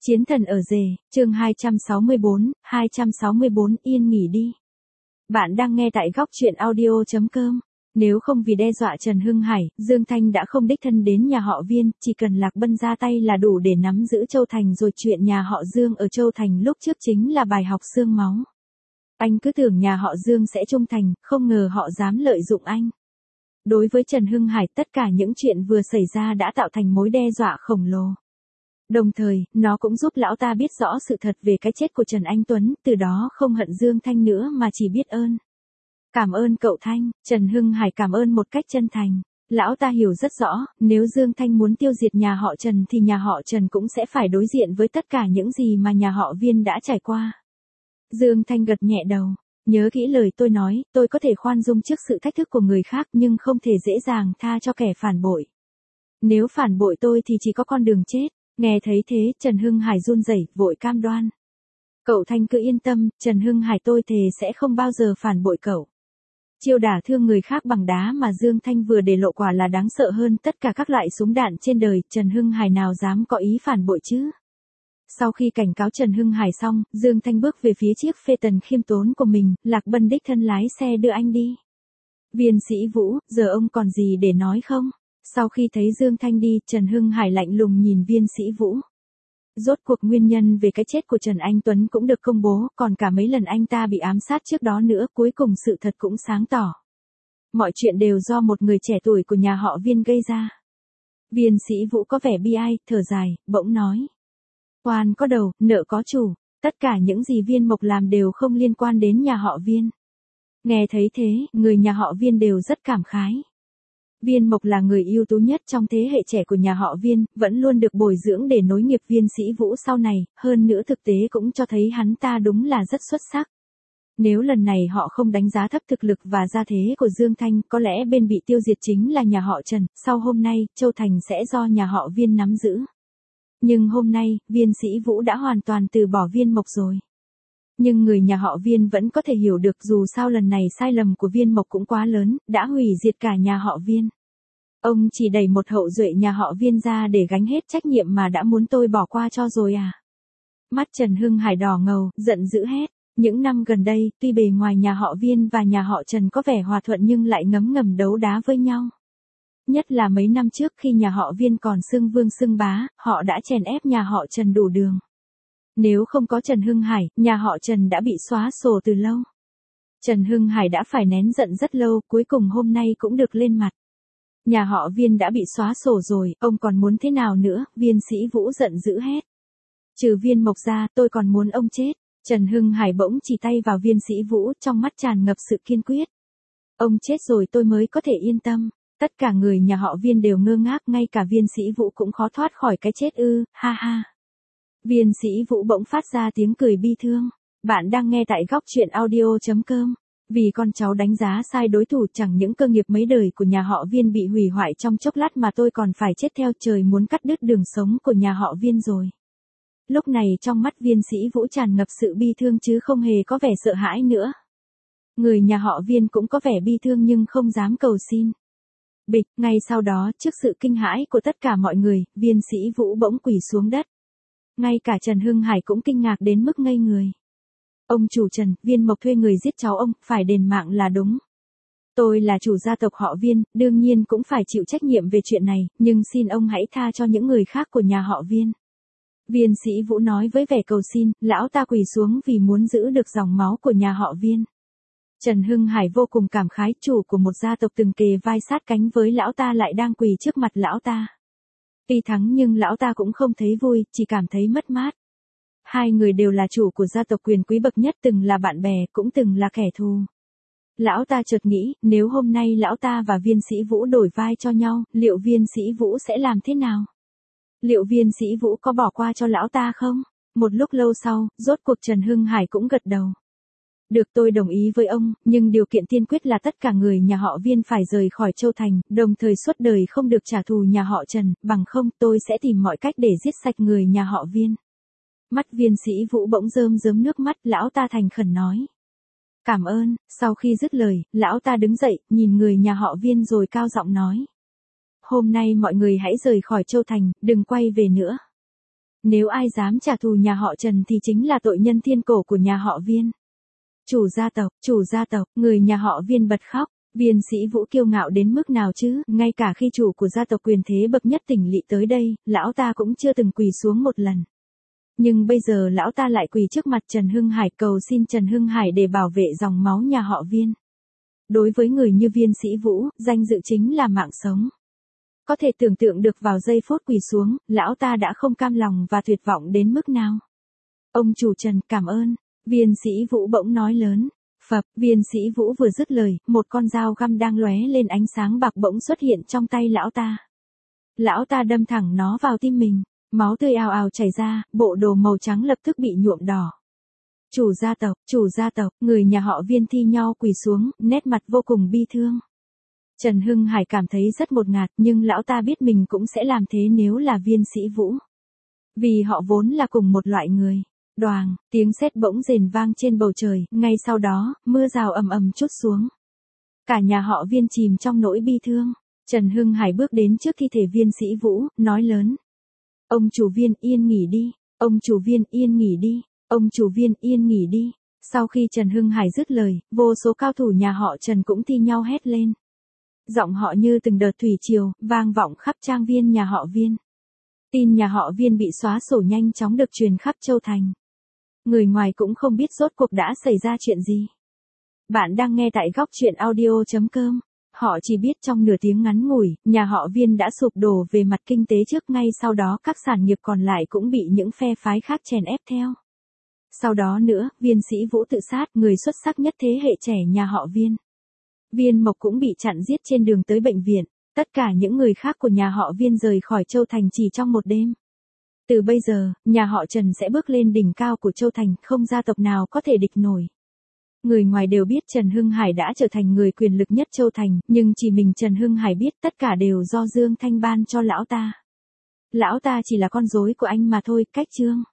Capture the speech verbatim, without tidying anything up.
Chiến thần ở rể, chương hai trăm sáu mươi bốn, hai trăm sáu mươi bốn yên nghỉ đi. Bạn đang nghe tại góc truyện audio chấm com. Nếu không vì đe dọa Trần Hưng Hải, Dương Thanh đã không đích thân đến nhà họ Viên, chỉ cần Lạc Bân ra tay là đủ để nắm giữ Châu Thành rồi. Chuyện nhà họ Dương ở Châu Thành lúc trước chính là bài học xương máu. Anh cứ tưởng nhà họ Dương sẽ trung thành, không ngờ họ dám lợi dụng anh. Đối với Trần Hưng Hải, tất cả những chuyện vừa xảy ra đã tạo thành mối đe dọa khổng lồ. Đồng thời, nó cũng giúp lão ta biết rõ sự thật về cái chết của Trần Anh Tuấn, từ đó không hận Dương Thanh nữa mà chỉ biết ơn. Cảm ơn cậu Thanh, Trần Hưng Hải cảm ơn một cách chân thành. Lão ta hiểu rất rõ, nếu Dương Thanh muốn tiêu diệt nhà họ Trần thì nhà họ Trần cũng sẽ phải đối diện với tất cả những gì mà nhà họ Viên đã trải qua. Dương Thanh gật nhẹ đầu. Nhớ kỹ lời tôi nói, tôi có thể khoan dung trước sự thách thức của người khác nhưng không thể dễ dàng tha cho kẻ phản bội. Nếu phản bội tôi thì chỉ có con đường chết. Nghe thấy thế, Trần Hưng Hải run rẩy, vội cam đoan. Cậu Thanh cứ yên tâm, Trần Hưng Hải tôi thề sẽ không bao giờ phản bội cậu. Chiêu đả thương người khác bằng đá mà Dương Thanh vừa để lộ quả là đáng sợ hơn tất cả các loại súng đạn trên đời, Trần Hưng Hải nào dám có ý phản bội chứ. Sau khi cảnh cáo Trần Hưng Hải xong, Dương Thanh bước về phía chiếc phê tần khiêm tốn của mình, Lạc Bân đích thân lái xe đưa anh đi. Viên Sĩ Vũ, giờ ông còn gì để nói không? Sau khi thấy Dương Thanh đi, Trần Hưng Hải lạnh lùng nhìn Viên Sĩ Vũ. Rốt cuộc nguyên nhân về cái chết của Trần Anh Tuấn cũng được công bố, còn cả mấy lần anh ta bị ám sát trước đó nữa, cuối cùng sự thật cũng sáng tỏ. Mọi chuyện đều do một người trẻ tuổi của nhà họ Viên gây ra. Viên Sĩ Vũ có vẻ bi ai, thở dài, bỗng nói. Oan có đầu, nợ có chủ, tất cả những gì Viên Mộc làm đều không liên quan đến nhà họ Viên. Nghe thấy thế, người nhà họ Viên đều rất cảm khái. Viên Mộc là người ưu tú nhất trong thế hệ trẻ của nhà họ Viên, vẫn luôn được bồi dưỡng để nối nghiệp Viên Sĩ Vũ sau này, hơn nữa thực tế cũng cho thấy hắn ta đúng là rất xuất sắc. Nếu lần này họ không đánh giá thấp thực lực và gia thế của Dương Thanh, có lẽ bên bị tiêu diệt chính là nhà họ Trần, sau hôm nay, Châu Thành sẽ do nhà họ Viên nắm giữ. Nhưng hôm nay, Viên Sĩ Vũ đã hoàn toàn từ bỏ Viên Mộc rồi. Nhưng người nhà họ Viên vẫn có thể hiểu được dù sao lần này sai lầm của Viên Mộc cũng quá lớn, đã hủy diệt cả nhà họ Viên. Ông chỉ đẩy một hậu duệ nhà họ Viên ra để gánh hết trách nhiệm mà đã muốn tôi bỏ qua cho rồi à? Mắt Trần Hưng Hải đỏ ngầu, giận dữ hét. Những năm gần đây, tuy bề ngoài nhà họ Viên và nhà họ Trần có vẻ hòa thuận nhưng lại ngấm ngầm đấu đá với nhau. Nhất là mấy năm trước khi nhà họ Viên còn xưng vương xưng bá, họ đã chèn ép nhà họ Trần đủ đường. Nếu không có Trần Hưng Hải, nhà họ Trần đã bị xóa sổ từ lâu. Trần Hưng Hải đã phải nén giận rất lâu, cuối cùng hôm nay cũng được lên mặt. Nhà họ Viên đã bị xóa sổ rồi, ông còn muốn thế nào nữa? Viên Sĩ Vũ giận dữ hét. Trừ Viên Mộc ra, tôi còn muốn ông chết. Trần Hưng Hải bỗng chỉ tay vào Viên Sĩ Vũ, trong mắt tràn ngập sự kiên quyết. Ông chết rồi tôi mới có thể yên tâm. Tất cả người nhà họ Viên đều ngơ ngác, ngay cả Viên Sĩ Vũ cũng khó thoát khỏi cái chết ư, ha ha. Viên Sĩ Vũ bỗng phát ra tiếng cười bi thương. Bạn đang nghe tại góc truyện audio chấm com. Vì con cháu đánh giá sai đối thủ, chẳng những cơ nghiệp mấy đời của nhà họ Viên bị hủy hoại trong chốc lát mà tôi còn phải chết theo, trời muốn cắt đứt đường sống của nhà họ Viên rồi. Lúc này trong mắt Viên Sĩ Vũ tràn ngập sự bi thương chứ không hề có vẻ sợ hãi nữa. Người nhà họ Viên cũng có vẻ bi thương nhưng không dám cầu xin. Bịch, ngay sau đó, trước sự kinh hãi của tất cả mọi người, Viên Sĩ Vũ bỗng quỳ xuống đất. Ngay cả Trần Hưng Hải cũng kinh ngạc đến mức ngây người. Ông chủ Trần, Viên Mộc thuê người giết cháu ông, phải đền mạng là đúng. Tôi là chủ gia tộc họ Viên, đương nhiên cũng phải chịu trách nhiệm về chuyện này, nhưng xin ông hãy tha cho những người khác của nhà họ Viên. Viên Sĩ Vũ nói với vẻ cầu xin, lão ta quỳ xuống vì muốn giữ được dòng máu của nhà họ Viên. Trần Hưng Hải vô cùng cảm khái, chủ của một gia tộc từng kề vai sát cánh với lão ta lại đang quỳ trước mặt lão ta. Tuy thắng nhưng lão ta cũng không thấy vui, chỉ cảm thấy mất mát. Hai người đều là chủ của gia tộc quyền quý bậc nhất, từng là bạn bè, cũng từng là kẻ thù. Lão ta chợt nghĩ, nếu hôm nay lão ta và Viên Sĩ Vũ đổi vai cho nhau, liệu Viên Sĩ Vũ sẽ làm thế nào? Liệu Viên Sĩ Vũ có bỏ qua cho lão ta không? Một lúc lâu sau, rốt cuộc Trần Hưng Hải cũng gật đầu. Được, tôi đồng ý với ông, nhưng điều kiện tiên quyết là tất cả người nhà họ Viên phải rời khỏi Châu Thành, đồng thời suốt đời không được trả thù nhà họ Trần, bằng không tôi sẽ tìm mọi cách để giết sạch người nhà họ Viên. Mắt Viên Sĩ Vũ bỗng rơm rớm nước mắt, lão ta thành khẩn nói. Cảm ơn, sau khi dứt lời, lão ta đứng dậy, nhìn người nhà họ Viên rồi cao giọng nói. Hôm nay mọi người hãy rời khỏi Châu Thành, đừng quay về nữa. Nếu ai dám trả thù nhà họ Trần thì chính là tội nhân thiên cổ của nhà họ Viên. Chủ gia tộc, chủ gia tộc, người nhà họ Viên bật khóc. Viên Sĩ Vũ kiêu ngạo đến mức nào chứ, ngay cả khi chủ của gia tộc quyền thế bậc nhất tỉnh lỵ tới đây, lão ta cũng chưa từng quỳ xuống một lần. Nhưng bây giờ lão ta lại quỳ trước mặt Trần Hưng Hải cầu xin Trần Hưng Hải để bảo vệ dòng máu nhà họ Viên. Đối với người như Viên Sĩ Vũ, danh dự chính là mạng sống. Có thể tưởng tượng được vào giây phút quỳ xuống, lão ta đã không cam lòng và tuyệt vọng đến mức nào. Ông chủ Trần, cảm ơn. Viên Sĩ Vũ bỗng nói lớn. Phập, Viên Sĩ Vũ vừa dứt lời, một con dao găm đang lóe lên ánh sáng bạc bỗng xuất hiện trong tay lão ta. Lão ta đâm thẳng nó vào tim mình, máu tươi ào ào chảy ra, bộ đồ màu trắng lập tức bị nhuộm đỏ. Chủ gia tộc, chủ gia tộc, người nhà họ Viên thi nhau quỳ xuống, nét mặt vô cùng bi thương. Trần Hưng Hải cảm thấy rất ngột ngạt, nhưng lão ta biết mình cũng sẽ làm thế nếu là Viên Sĩ Vũ. Vì họ vốn là cùng một loại người. Đoàng, tiếng sét bỗng rền vang trên bầu trời, ngay sau đó, mưa rào ầm ầm trút xuống. Cả nhà họ Viên chìm trong nỗi bi thương. Trần Hưng Hải bước đến trước thi thể Viên Sĩ Vũ, nói lớn. Ông chủ Viên yên nghỉ đi, ông chủ Viên yên nghỉ đi, ông chủ Viên yên nghỉ đi. Sau khi Trần Hưng Hải dứt lời, vô số cao thủ nhà họ Trần cũng thi nhau hét lên. Giọng họ như từng đợt thủy triều, vang vọng khắp trang viên nhà họ Viên. Tin nhà họ Viên bị xóa sổ nhanh chóng được truyền khắp Châu Thành. Người ngoài cũng không biết rốt cuộc đã xảy ra chuyện gì. Bạn đang nghe tại góc truyện audio chấm com. Họ chỉ biết trong nửa tiếng ngắn ngủi, nhà họ Viên đã sụp đổ về mặt kinh tế trước, ngay sau đó các sản nghiệp còn lại cũng bị những phe phái khác chèn ép theo. Sau đó nữa, Viên Sĩ Vũ tự sát, người xuất sắc nhất thế hệ trẻ nhà họ Viên. Viên Mộc cũng bị chặn giết trên đường tới bệnh viện. Tất cả những người khác của nhà họ Viên rời khỏi Châu Thành chỉ trong một đêm. Từ bây giờ, nhà họ Trần sẽ bước lên đỉnh cao của Châu Thành, không gia tộc nào có thể địch nổi. Người ngoài đều biết Trần Hưng Hải đã trở thành người quyền lực nhất Châu Thành, nhưng chỉ mình Trần Hưng Hải biết tất cả đều do Dương Thanh ban cho lão ta. Lão ta chỉ là con rối của anh mà thôi, cách chương.